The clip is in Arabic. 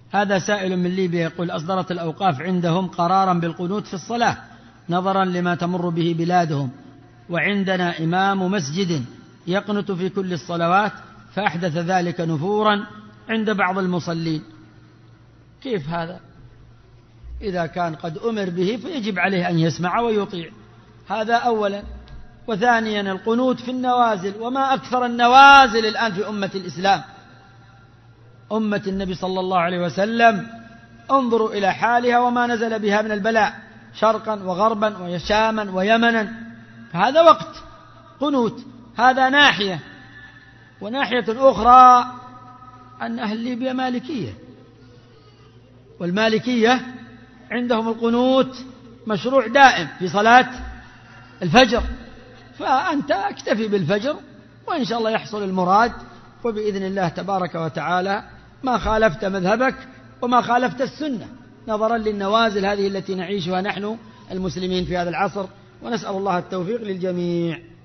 هذا سائل من ليبيا يقول: أصدرت الأوقاف عندهم قرارا بالقنوت في الصلاة نظرا لما تمر به بلادهم، وعندنا إمام مسجد يقنت في كل الصلوات، فأحدث ذلك نفورا عند بعض المصلين. كيف هذا؟ إذا كان قد أمر به فيجب عليه أن يسمع ويطيع، هذا أولا. وثانيا القنوت في النوازل، وما أكثر النوازل الآن في أمة الإسلام، أمة النبي صلى الله عليه وسلم. انظروا إلى حالها وما نزل بها من البلاء شرقا وغربا وشاما ويمنا، فهذا وقت قنوت. هذا ناحية. وناحية أخرى أن أهل ليبيا مالكية، والمالكية عندهم القنوت مشروع دائم في صلاة الفجر، فأنت اكتفي بالفجر وإن شاء الله يحصل المراد، وبإذن الله تبارك وتعالى ما خالفت مذهبك وما خالفت السنة، نظرا للنوازل هذه التي نعيشها نحن المسلمين في هذا العصر، ونسأل الله التوفيق للجميع.